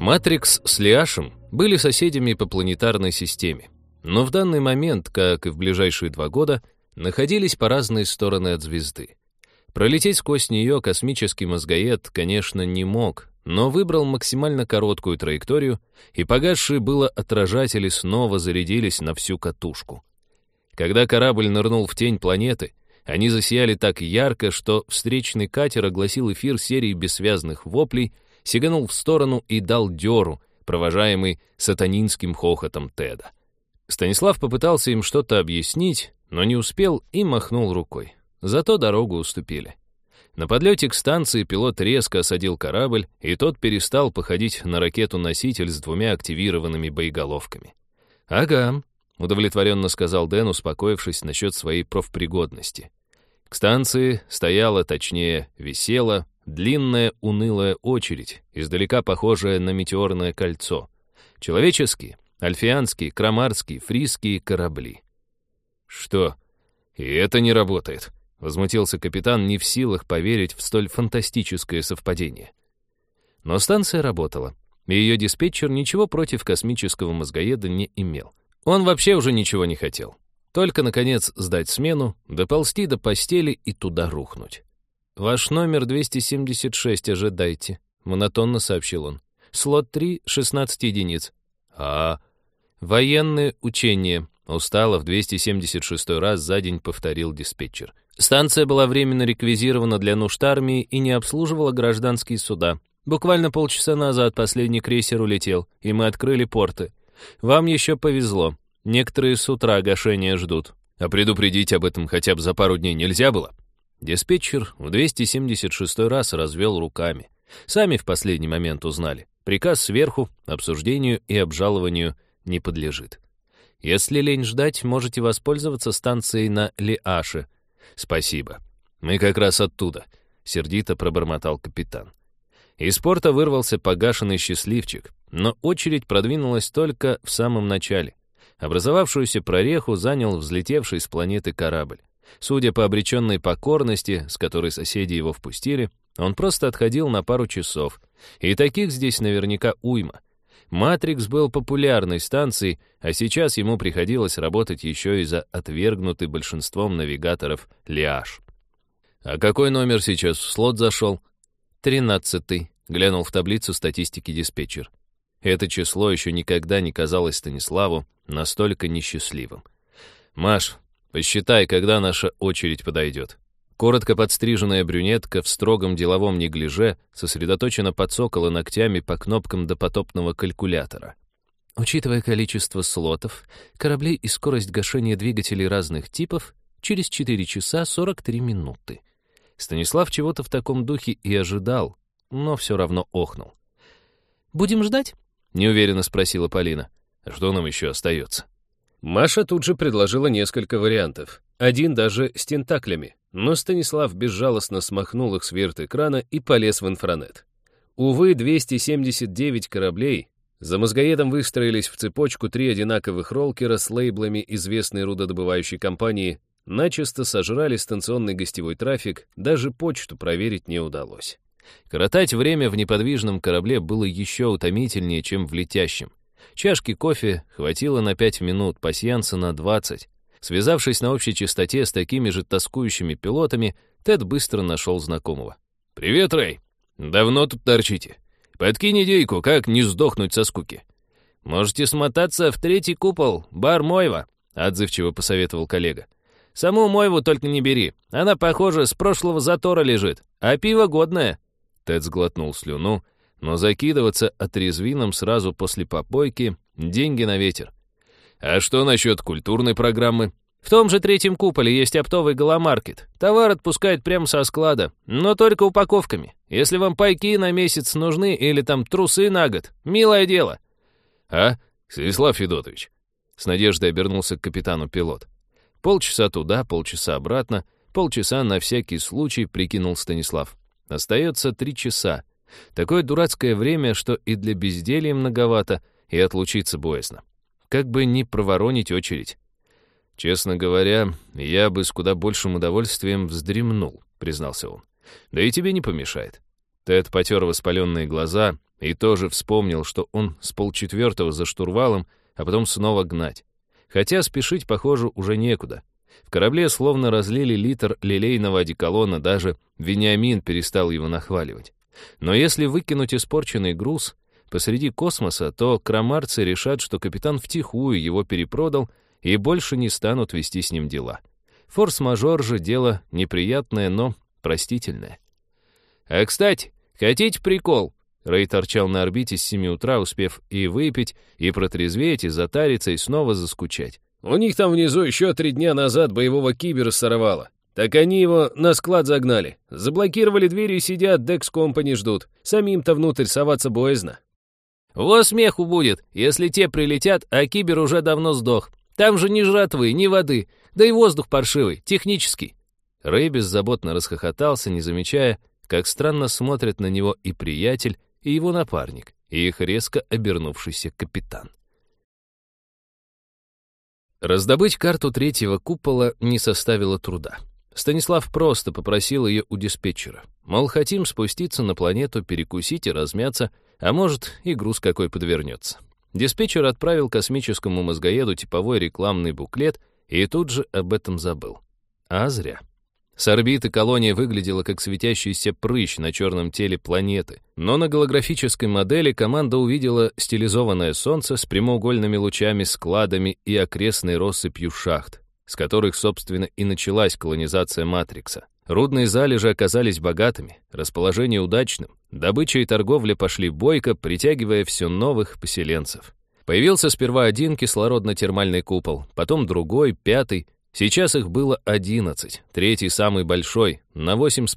Матрикс с Лиашем были соседями по планетарной системе, но в данный момент, как и в ближайшие 2 года, находились по разные стороны от звезды. Пролететь сквозь нее космический мозгоед, конечно, не мог, но выбрал максимально короткую траекторию, и погасшие было отражатели снова зарядились на всю катушку. Когда корабль нырнул в тень планеты, они засияли так ярко, что встречный катер огласил эфир серии бессвязных воплей, сиганул в сторону и дал дёру, провожаемый сатанинским хохотом Теда. Станислав попытался им что-то объяснить, но не успел и махнул рукой. Зато дорогу уступили. На подлете к станции пилот резко осадил корабль, и тот перестал походить на ракету-носитель с 2 активированными боеголовками. «Ага», — удовлетворенно сказал Дэн, успокоившись насчет своей профпригодности. К станции стояла, точнее, висела длинная унылая очередь, издалека похожая на метеорное кольцо. Человеческие, альфианские, крамарские, фрисские корабли. «Что? И это не работает?» — возмутился капитан, не в силах поверить в столь фантастическое совпадение. Но станция работала, и ее диспетчер ничего против космического мозгоеда не имел. Он вообще уже ничего не хотел. Только, наконец, сдать смену, доползти до постели и туда рухнуть. «Ваш номер 276 ожидайте», — монотонно сообщил он. «Слот 3, 16 единиц». «Военные учения», — устало в 276 раз за день повторил диспетчер. «Станция была временно реквизирована для нужд армии и не обслуживала гражданские суда. Буквально полчаса назад последний крейсер улетел, и мы открыли порты. Вам еще повезло. Некоторые с утра гашения ждут. А предупредить об этом хотя бы за пару дней нельзя было?» Диспетчер в 276 раз развел руками. Сами в последний момент узнали. Приказ сверху, обсуждению и обжалованию не подлежит. Если лень ждать, можете воспользоваться станцией на Лиаше. Спасибо. Мы как раз оттуда, сердито пробормотал капитан. Из порта вырвался погашенный счастливчик, но очередь продвинулась только в самом начале. Образовавшуюся прореху занял взлетевший с планеты корабль. Судя по обреченной покорности, с которой соседи его впустили, он просто отходил на пару часов. И таких здесь наверняка уйма. «Матрикс» был популярной станцией, а сейчас ему приходилось работать еще и за отвергнутый большинством навигаторов Лиаш. «А какой номер сейчас в слот зашел?» 13-й, глянул в таблицу статистики диспетчер. Это число еще никогда не казалось Станиславу настолько несчастливым. «Маш, посчитай, когда наша очередь подойдет». Коротко подстриженная брюнетка в строгом деловом неглиже сосредоточенно подсокала ногтями по кнопкам допотопного калькулятора. Учитывая количество слотов, кораблей и скорость гашения двигателей разных типов, через 4 часа 43 минуты. Станислав чего-то в таком духе и ожидал, но все равно охнул. «Будем ждать?» — неуверенно спросила Полина. «Что нам еще остается?» Маша тут же предложила несколько вариантов. Один даже с тентаклями. Но Станислав безжалостно смахнул их с вирт-экрана и полез в инфранет. Увы, 279 кораблей. За мозгоедом выстроились в цепочку 3 одинаковых роллкера с лейблами известной рудодобывающей компании, начисто сожрали станционный гостевой трафик, даже почту проверить не удалось. Коротать время в неподвижном корабле было еще утомительнее, чем в летящем. Чашки кофе хватило на 5 минут, пасьянса на 20. Связавшись на общей частоте с такими же тоскующими пилотами, Тед быстро нашел знакомого. «Привет, Рэй. Давно тут торчите? Подкинь идейку, как не сдохнуть со скуки». «Можете смотаться в 3-й купол, бар Мойва», — отзывчиво посоветовал коллега. «Саму Мойву только не бери. Она, похоже, с прошлого затора лежит, а пиво годное». Тед сглотнул слюну, но закидываться отрезвином сразу после попойки — деньги на ветер. «А что насчет культурной программы?» «В том же 3-м куполе есть оптовый галомаркет. Товар отпускают прямо со склада, но только упаковками. Если вам пайки на месяц нужны или там трусы на год, милое дело». «А, Станислав Федотович?» С надеждой обернулся к капитану пилот. Полчаса туда, полчаса обратно, полчаса на всякий случай, прикинул Станислав. Остается 3 часа. Такое дурацкое время, что и для безделья многовато, и отлучиться боязно. Как бы не проворонить очередь. «Честно говоря, я бы с куда большим удовольствием вздремнул», — признался он. «Да и тебе не помешает». Тед потер воспаленные глаза, и тоже вспомнил, что он с 3:30 за штурвалом, а потом снова гнать. Хотя спешить, похоже, уже некуда. В корабле словно разлили литр лилейного одеколона, даже Вениамин перестал его нахваливать. Но если выкинуть испорченный груз посреди космоса, то крамарцы решат, что капитан втихую его перепродал и больше не станут вести с ним дела. Форс-мажор же дело неприятное, но простительное. «А, кстати, хотите прикол?» Рэй торчал на орбите с 7 утра, успев и выпить, и протрезветь, и затариться, и снова заскучать. У них там внизу еще 3 дня назад боевого кибера сорвало. Так они его на склад загнали. Заблокировали двери и сидят, Dex Company ждут. Самим-то внутрь соваться боязно. Во смеху будет, если те прилетят, а кибер уже давно сдох. Там же ни жратвы, ни воды, да и воздух паршивый, технический. Рэй беззаботно расхохотался, не замечая, как странно смотрят на него и приятель, и его напарник, и их резко обернувшийся капитан. Раздобыть карту 3-го купола не составило труда. Станислав просто попросил ее у диспетчера. Мол, хотим спуститься на планету, перекусить и размяться, а может, и груз какой подвернется. Диспетчер отправил космическому мозгоеду типовой рекламный буклет и тут же об этом забыл. А зря. С орбиты колония выглядела как светящийся прыщ на черном теле планеты, но на голографической модели команда увидела стилизованное солнце с прямоугольными лучами, складами и окрестной россыпью шахт, с которых, собственно, и началась колонизация Матрикса. Рудные залежи оказались богатыми, расположение удачным, добыча и торговля пошли бойко, притягивая все новых поселенцев. Появился сперва один кислородно-термальный купол, потом другой, 5-й. Сейчас их было 11, 3-й самый большой, на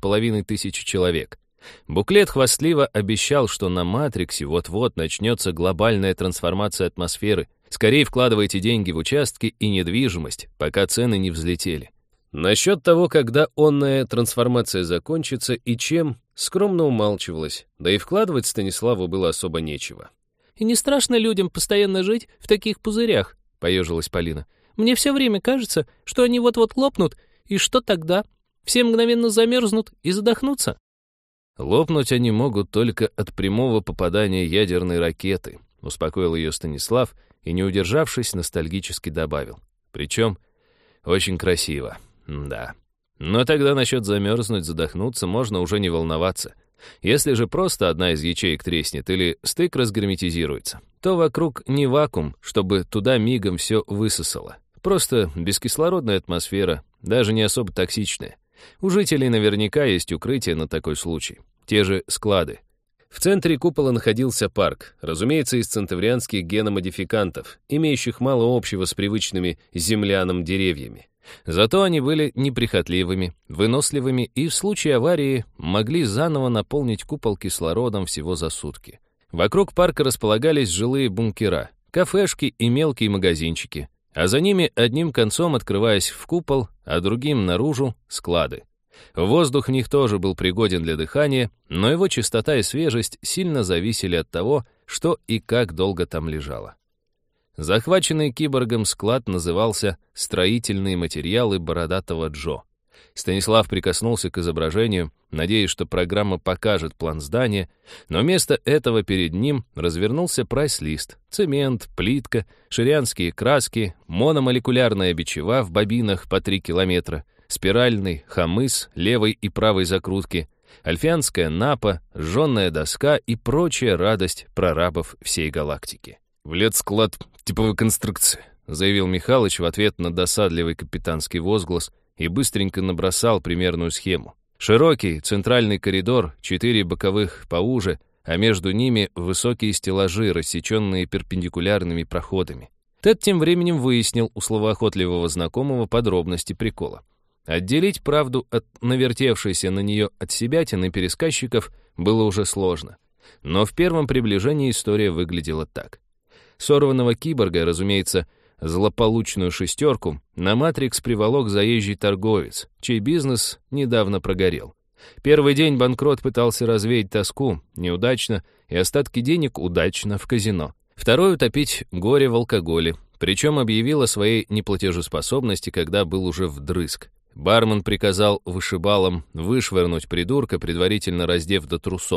8500 человек. Буклет хвастливо обещал, что на Матриксе вот-вот начнется глобальная трансформация атмосферы. Скорее вкладывайте деньги в участки и недвижимость, пока цены не взлетели. Насчет того, когда онная трансформация закончится и чем, скромно умалчивалось, да и вкладывать Станиславу было особо нечего. «И не страшно людям постоянно жить в таких пузырях?» — поежилась Полина. «Мне все время кажется, что они вот-вот лопнут, и что тогда? Все мгновенно замерзнут и задохнутся?» «Лопнуть они могут только от прямого попадания ядерной ракеты», — успокоил ее Станислав и, не удержавшись, ностальгически добавил. «Причем очень красиво, да. Но тогда насчет замерзнуть, задохнуться можно уже не волноваться. Если же просто одна из ячеек треснет или стык разгерметизируется, то вокруг не вакуум, чтобы туда мигом все высосало. Просто бескислородная атмосфера, даже не особо токсичная. У жителей наверняка есть укрытие на такой случай. Те же склады. В центре купола находился парк, разумеется, из центаврианских геномодификантов, имеющих мало общего с привычными землянам деревьями. Зато они были неприхотливыми, выносливыми и в случае аварии могли заново наполнить купол кислородом всего за сутки. Вокруг парка располагались жилые бункера, кафешки и мелкие магазинчики, а за ними одним концом, открываясь в купол, а другим наружу, склады. Воздух в них тоже был пригоден для дыхания, но его чистота и свежесть сильно зависели от того, что и как долго там лежало. Захваченный киборгом склад назывался «Строительные материалы Бородатого Джо». Станислав прикоснулся к изображению, надеясь, что программа покажет план здания, но вместо этого перед ним развернулся прайс-лист: цемент, плитка, ширянские краски, мономолекулярная бичева в бобинах по 3 километра, спиральный хомыс левой и правой закрутки, альфианская напа, жженная доска и прочая радость прорабов всей галактики. «В лет-склад типовой конструкции», — заявил Михалыч в ответ на досадливый капитанский возглас и быстренько набросал примерную схему. Широкий центральный коридор, 4 боковых поуже, а между ними высокие стеллажи, рассеченные перпендикулярными проходами. Тед тем временем выяснил у словоохотливого знакомого подробности прикола. Отделить правду от навертевшейся на нее отсебятины пересказчиков было уже сложно. Но в первом приближении история выглядела так. Сорванного киборга, разумеется, злополучную шестерку, на Матрикс приволок заезжий торговец, чей бизнес недавно прогорел. Первый день банкрот пытался развеять тоску, неудачно, и остатки денег удачно в казино. Второй — утопить горе в алкоголе, причем объявил о своей неплатежеспособности, когда был уже вдрызг. Бармен приказал вышибалам вышвырнуть придурка, предварительно раздев до трусов.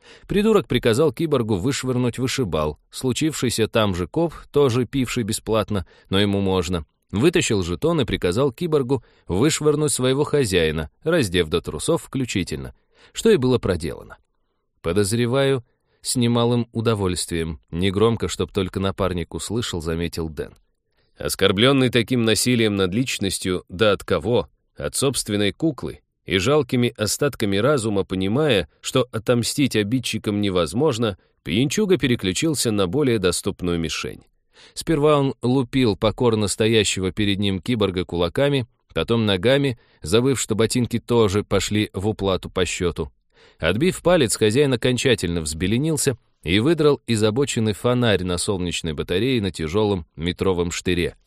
Придурок приказал киборгу вышвырнуть вышибал. Случившийся там же коп, тоже пивший бесплатно, но ему можно, вытащил жетон и приказал киборгу вышвырнуть своего хозяина, раздев до трусов включительно, что и было проделано. Подозреваю, с немалым удовольствием, негромко, чтоб только напарник услышал, заметил Дэн. Оскорбленный таким насилием над личностью, да от кого? От собственной куклы. И жалкими остатками разума, понимая, что отомстить обидчикам невозможно, пьянчуга переключился на более доступную мишень. Сперва он лупил покорно стоящего перед ним киборга кулаками, потом ногами, забыв, что ботинки тоже пошли в уплату по счету. Отбив палец, хозяин окончательно взбеленился и выдрал из обочины фонарь на солнечной батарее на тяжелом метровом штыре.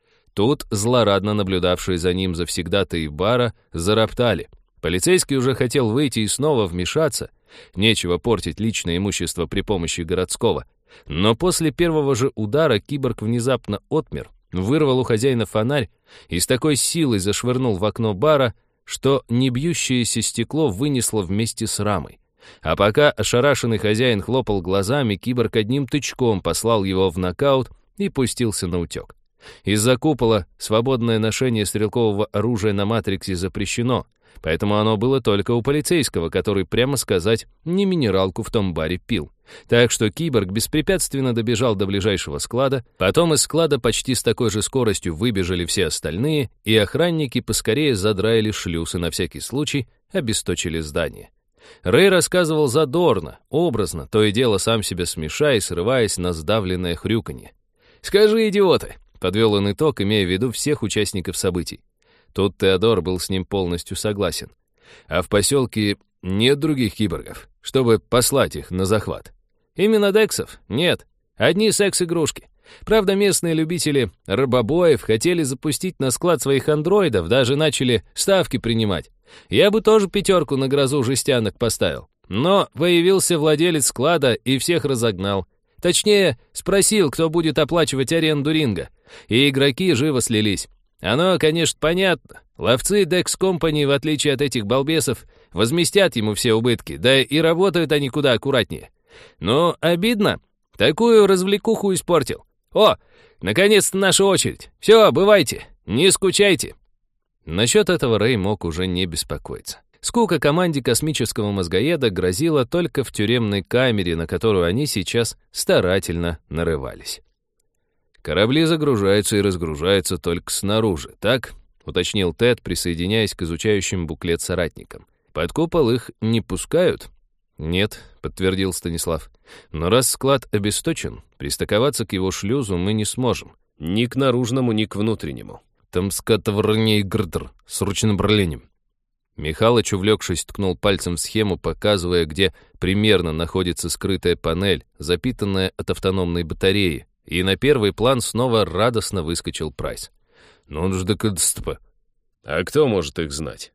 Тут злорадно наблюдавшие за ним завсегдатаи бара зароптали. Полицейский уже хотел выйти и снова вмешаться. Нечего портить личное имущество при помощи городского. Но после первого же удара киборг внезапно отмер, вырвал у хозяина фонарь и с такой силой зашвырнул в окно бара, что небьющееся стекло вынесло вместе с рамой. А пока ошарашенный хозяин хлопал глазами, киборг одним тычком послал его в нокаут и пустился на утек. Из-за купола свободное ношение стрелкового оружия на Матриксе запрещено, поэтому оно было только у полицейского, который, прямо сказать, не минералку в том баре пил. Так что киборг беспрепятственно добежал до ближайшего склада, потом из склада почти с такой же скоростью выбежали все остальные, и охранники поскорее задраили шлюз и на всякий случай обесточили здание. Рэй рассказывал задорно, образно, то и дело сам себя смешая и срываясь на сдавленное хрюканье. «Скажи, идиоты!» — подвел он итог, имея в виду всех участников событий. Тут Теодор был с ним полностью согласен. А в поселке нет других киборгов, чтобы послать их на захват. Именно дексов? Нет. Одни секс-игрушки. Правда, местные любители рабобоев хотели запустить на склад своих андроидов, даже начали ставки принимать. Я бы тоже 5 на грозу жестянок поставил. Но появился владелец склада и всех разогнал. Точнее, спросил, кто будет оплачивать аренду ринга. И игроки живо слились. Оно, конечно, понятно. Ловцы Dex Company, в отличие от этих балбесов, возместят ему все убытки, да и работают они куда аккуратнее. Но обидно. Такую развлекуху испортил. О, наконец-то наша очередь. Все, бывайте, не скучайте. Насчет этого Рэй мог уже не беспокоиться. Скука команде космического мозгоеда грозила только в тюремной камере, на которую они сейчас старательно нарывались. «Корабли загружаются и разгружаются только снаружи, так?» — уточнил Тед, присоединяясь к изучающим буклет соратникам. «Под купол их не пускают?» «Нет», — подтвердил Станислав. «Но раз склад обесточен, пристыковаться к его шлюзу мы не сможем. Ни к наружному, ни к внутреннему. Там скатоворней грдр с ручным бралением». Михалыч, увлекшись, ткнул пальцем в схему, показывая, где примерно находится скрытая панель, запитанная от автономной батареи, и на первый план снова радостно выскочил Прайс. «Ну он же докадстп». «А кто может их знать?»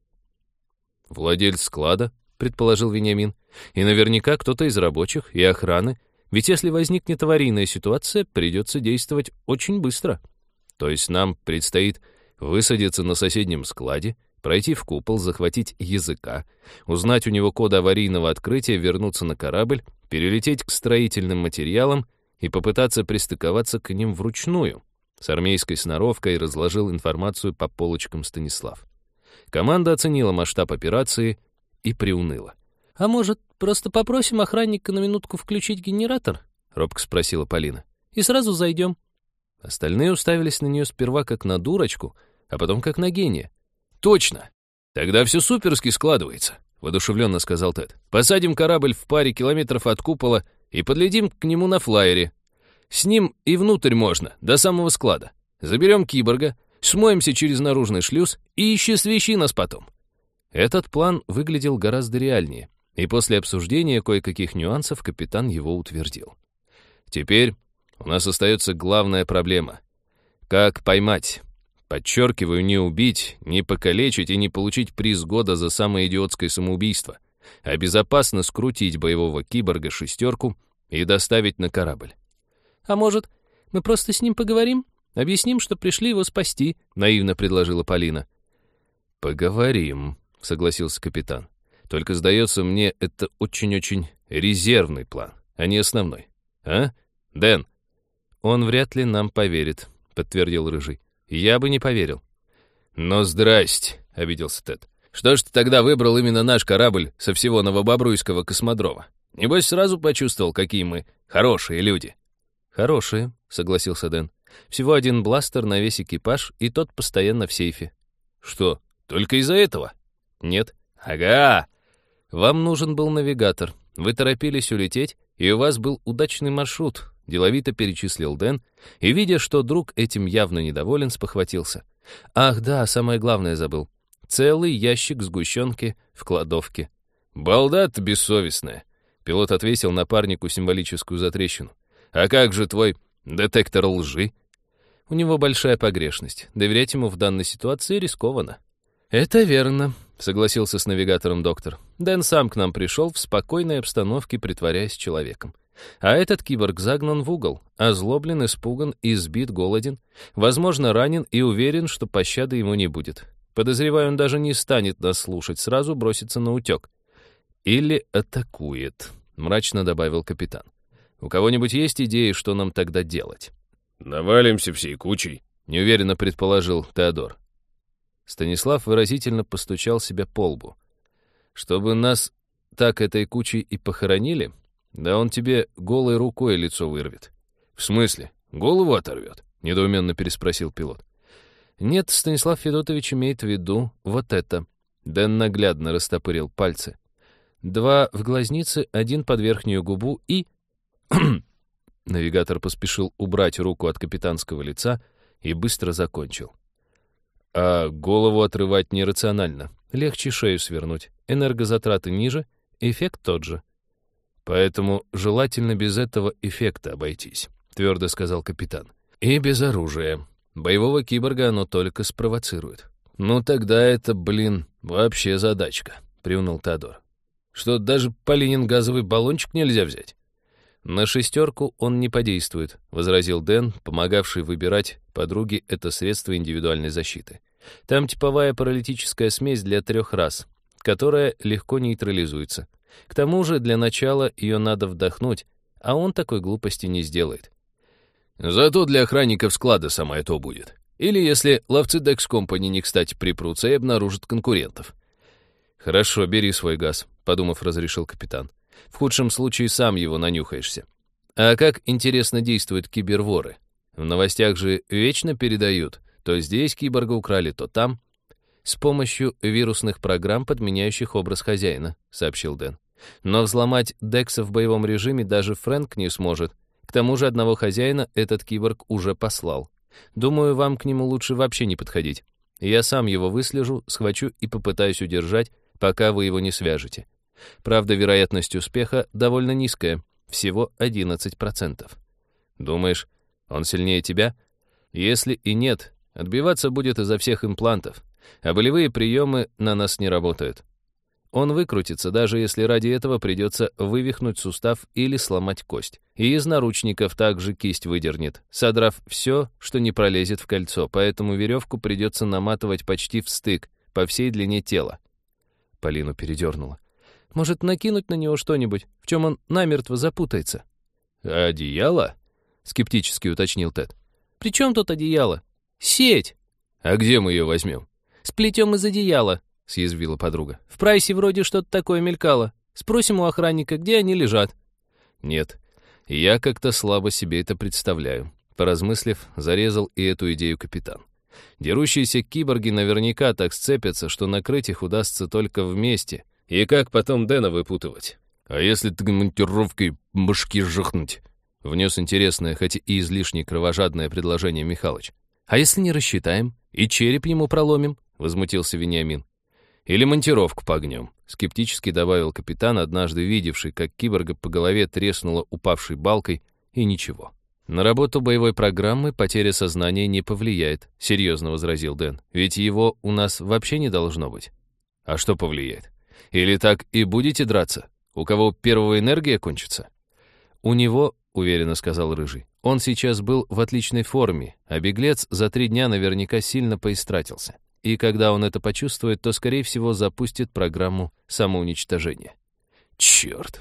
«Владелец склада», — предположил Вениамин. «И наверняка кто-то из рабочих и охраны, ведь если возникнет аварийная ситуация, придется действовать очень быстро. То есть нам предстоит высадиться на соседнем складе, пройти в купол, захватить языка, узнать у него коды аварийного открытия, вернуться на корабль, перелететь к строительным материалам и попытаться пристыковаться к ним вручную». С армейской сноровкой разложил информацию по полочкам Станислав. Команда оценила масштаб операции и приуныла. «А может, просто попросим охранника на минутку включить генератор?» — робко спросила Полина. «И сразу зайдем». Остальные уставились на нее сперва как на дурочку, а потом как на гения. «Точно! Тогда все суперски складывается», — воодушевленно сказал Тед. «Посадим корабль в паре километров от купола и подлетим к нему на флайере. С ним и внутрь можно, до самого склада. Заберем киборга, смоемся через наружный шлюз и исчезви нас потом». Этот план выглядел гораздо реальнее, и после обсуждения кое-каких нюансов капитан его утвердил. «Теперь у нас остается главная проблема. Как поймать? Подчеркиваю, не убить, не покалечить и не получить приз года за самое идиотское самоубийство, а безопасно скрутить боевого киборга шестерку и доставить на корабль». «А может, мы просто с ним поговорим? Объясним, что пришли его спасти?» — наивно предложила Полина. «Поговорим», — согласился капитан. «Только, сдается мне, это очень-очень резервный план, а не основной. А? Дэн?» «Он вряд ли нам поверит», — подтвердил Рыжий. «Я бы не поверил». «Но здрасте», — обиделся Тед. «Что ж ты тогда выбрал именно наш корабль со всего Новобобруйского космодрома? Небось, сразу почувствовал, какие мы хорошие люди». «Хорошие», — согласился Дэн. «Всего один бластер на весь экипаж, и тот постоянно в сейфе». «Что, только из-за этого?» «Нет». «Ага». «Вам нужен был навигатор. Вы торопились улететь, и у вас был удачный маршрут», — деловито перечислил Дэн, и, видя, что друг этим явно недоволен, спохватился. «Ах да, самое главное забыл. Целый ящик сгущенки в кладовке». «Балда ты бессовестная», — пилот отвесил напарнику символическую затрещину. «А как же твой детектор лжи?» «У него большая погрешность. Доверять ему в данной ситуации рискованно». «Это верно», — согласился с навигатором доктор. «Дэн сам к нам пришел в спокойной обстановке, притворяясь человеком. А этот киборг загнан в угол, озлоблен, испуган, избит, голоден, возможно, ранен и уверен, что пощады ему не будет. Подозреваю, он даже не станет нас слушать, сразу бросится на утек. Или атакует», — мрачно добавил капитан. «У кого-нибудь есть идеи, что нам тогда делать?» «Навалимся всей кучей», — неуверенно предположил Теодор. Станислав выразительно постучал себя по лбу. «Чтобы нас так этой кучей и похоронили? Да он тебе голой рукой лицо вырвет». «В смысле? Голову оторвет?» — недоуменно переспросил пилот. «Нет, Станислав Федотович имеет в виду вот это». Дэн наглядно растопырил пальцы. 2 в глазнице, 1 под верхнюю губу и... Навигатор поспешил убрать руку от капитанского лица и быстро закончил. «А голову отрывать нерационально. Легче шею свернуть. Энергозатраты ниже, эффект тот же. Поэтому желательно без этого эффекта обойтись», — твердо сказал капитан. «И без оружия. Боевого киборга оно только спровоцирует». «Ну тогда это, вообще задачка», — приуныл Теодор. «Что, даже Полинин газовый баллончик нельзя взять?» «На 6 он не подействует», — возразил Дэн, помогавший выбирать подруге это средство индивидуальной защиты. «Там типовая паралитическая смесь для 3 рас, которая легко нейтрализуется. К тому же для начала ее надо вдохнуть, а он такой глупости не сделает». «Зато для охранников склада самое то будет. Или если ловцы Dex Company не кстати припрутся и обнаружат конкурентов». «Хорошо, бери свой газ», — подумав, разрешил капитан. «В худшем случае сам его нанюхаешься. А как, интересно, действуют киберворы? В новостях же вечно передают, то здесь киборга украли, то там». «С помощью вирусных программ, подменяющих образ хозяина», — сообщил Дэн. «Но взломать Декса в боевом режиме даже Фрэнк не сможет. К тому же одного хозяина этот киборг уже послал. Думаю, вам к нему лучше вообще не подходить. Я сам его выслежу, схвачу и попытаюсь удержать, пока вы его не свяжете. Правда, вероятность успеха довольно низкая, всего 11%. Думаешь, он сильнее тебя? Если и нет, отбиваться будет изо всех имплантов, а болевые приемы на нас не работают. Он выкрутится, даже если ради этого придется вывихнуть сустав или сломать кость. И из наручников также кисть выдернет, содрав все, что не пролезет в кольцо, поэтому веревку придется наматывать почти в стык, по всей длине тела». Полину передернула. «Может, накинуть на него что-нибудь, в чем он намертво запутается?» «Одеяло?» — скептически уточнил Тед. «При чем тут одеяло? Сеть!» «А где мы ее возьмем?» «Сплетем из одеяла», — съязвила подруга. «В прайсе вроде что-то такое мелькало. Спросим у охранника, где они лежат». «Нет, я как-то слабо себе это представляю», — поразмыслив, зарезал и эту идею капитан. «Дерущиеся киборги наверняка так сцепятся, что накрыть их удастся только вместе. И как потом Дэна выпутывать? А если монтировкой башки жахнуть?» — внес интересное, хоть и излишне кровожадное предложение Михалыч. «А если не рассчитаем и череп ему проломим?» — возмутился Вениамин. «Или монтировку погнем», — скептически добавил капитан, однажды видевший, как киборга по голове треснула упавшей балкой, и ничего. «На работу боевой программы потеря сознания не повлияет», — серьезно возразил Дэн. «Ведь его у нас вообще не должно быть». «А что повлияет? Или так и будете драться? У кого первая энергия кончится?» «У него», — уверенно сказал Рыжий. «Он сейчас был в отличной форме, а беглец за 3 дня наверняка сильно поистратился. И когда он это почувствует, то, скорее всего, запустит программу самоуничтожения». «Черт!»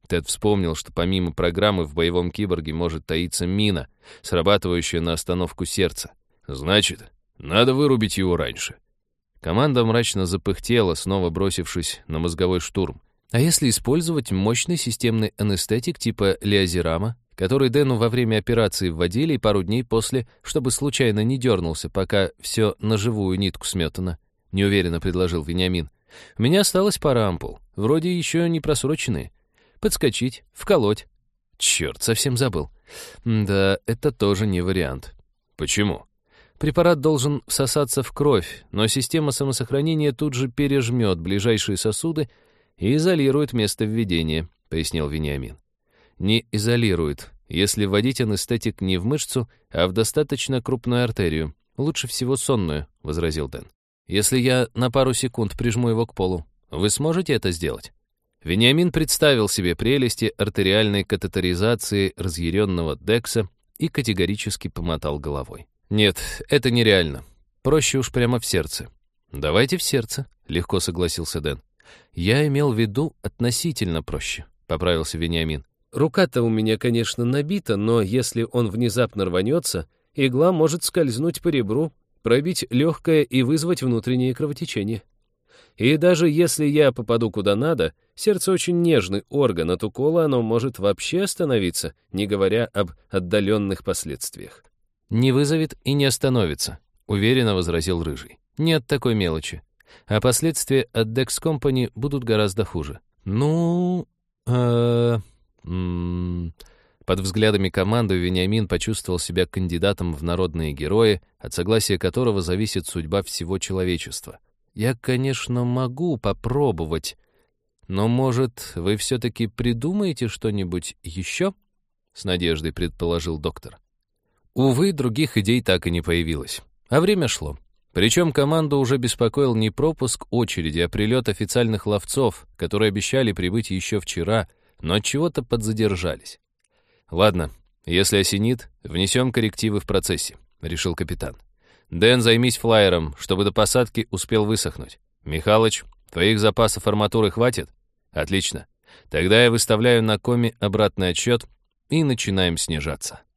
Тед вспомнил, что помимо программы в боевом киборге может таиться мина, срабатывающая на остановку сердца. «Значит, надо вырубить его раньше». Команда мрачно запыхтела, снова бросившись на мозговой штурм. А если использовать мощный системный анестетик типа лиазирама, который Дэну во время операции вводили и пару дней после, чтобы случайно не дернулся, пока все на живую нитку сметано? Неуверенно предложил Вениамин. У меня осталось пара ампул, вроде еще не просроченные. Подскочить, вколоть. Черт, совсем забыл. Да, это тоже не вариант. Почему? Препарат должен всосаться в кровь, но система самосохранения тут же пережмет ближайшие сосуды и изолирует место введения, пояснил Вениамин. Не изолирует, если вводить анестетик не в мышцу, а в достаточно крупную артерию. Лучше всего сонную, возразил Дэн. Если я на пару секунд прижму его к полу, вы сможете это сделать? Вениамин представил себе прелести артериальной катетеризации разъяренного Декса и категорически помотал головой. «Нет, это нереально. Проще уж прямо в сердце». «Давайте в сердце», — легко согласился Дэн. «Я имел в виду относительно проще», — поправился Вениамин. «Рука-то у меня, конечно, набита, но если он внезапно рванется, игла может скользнуть по ребру, пробить легкое и вызвать внутреннее кровотечение. И даже если я попаду куда надо, сердце очень нежный орган, от укола оно может вообще остановиться, не говоря об отдаленных последствиях». «Не вызовет и не остановится», — уверенно возразил Рыжий. «Нет такой мелочи. А последствия от Dex Company будут гораздо хуже». Под взглядами команды Вениамин почувствовал себя кандидатом в народные герои, от согласия которого зависит судьба всего человечества. «Я, конечно, могу попробовать, но, может, вы все-таки придумаете что-нибудь еще?» — с надеждой предположил доктор. Увы, других идей так и не появилось. А время шло. Причем команду уже беспокоил не пропуск очереди, а прилет официальных ловцов, которые обещали прибыть еще вчера, но от чего-то подзадержались. «Ладно, если осенит, внесем коррективы в процессе», — решил капитан. «Дэн, займись флайером, чтобы до посадки успел высохнуть. Михалыч, твоих запасов арматуры хватит? Отлично. Тогда я выставляю на коме обратный отсчет и начинаем снижаться».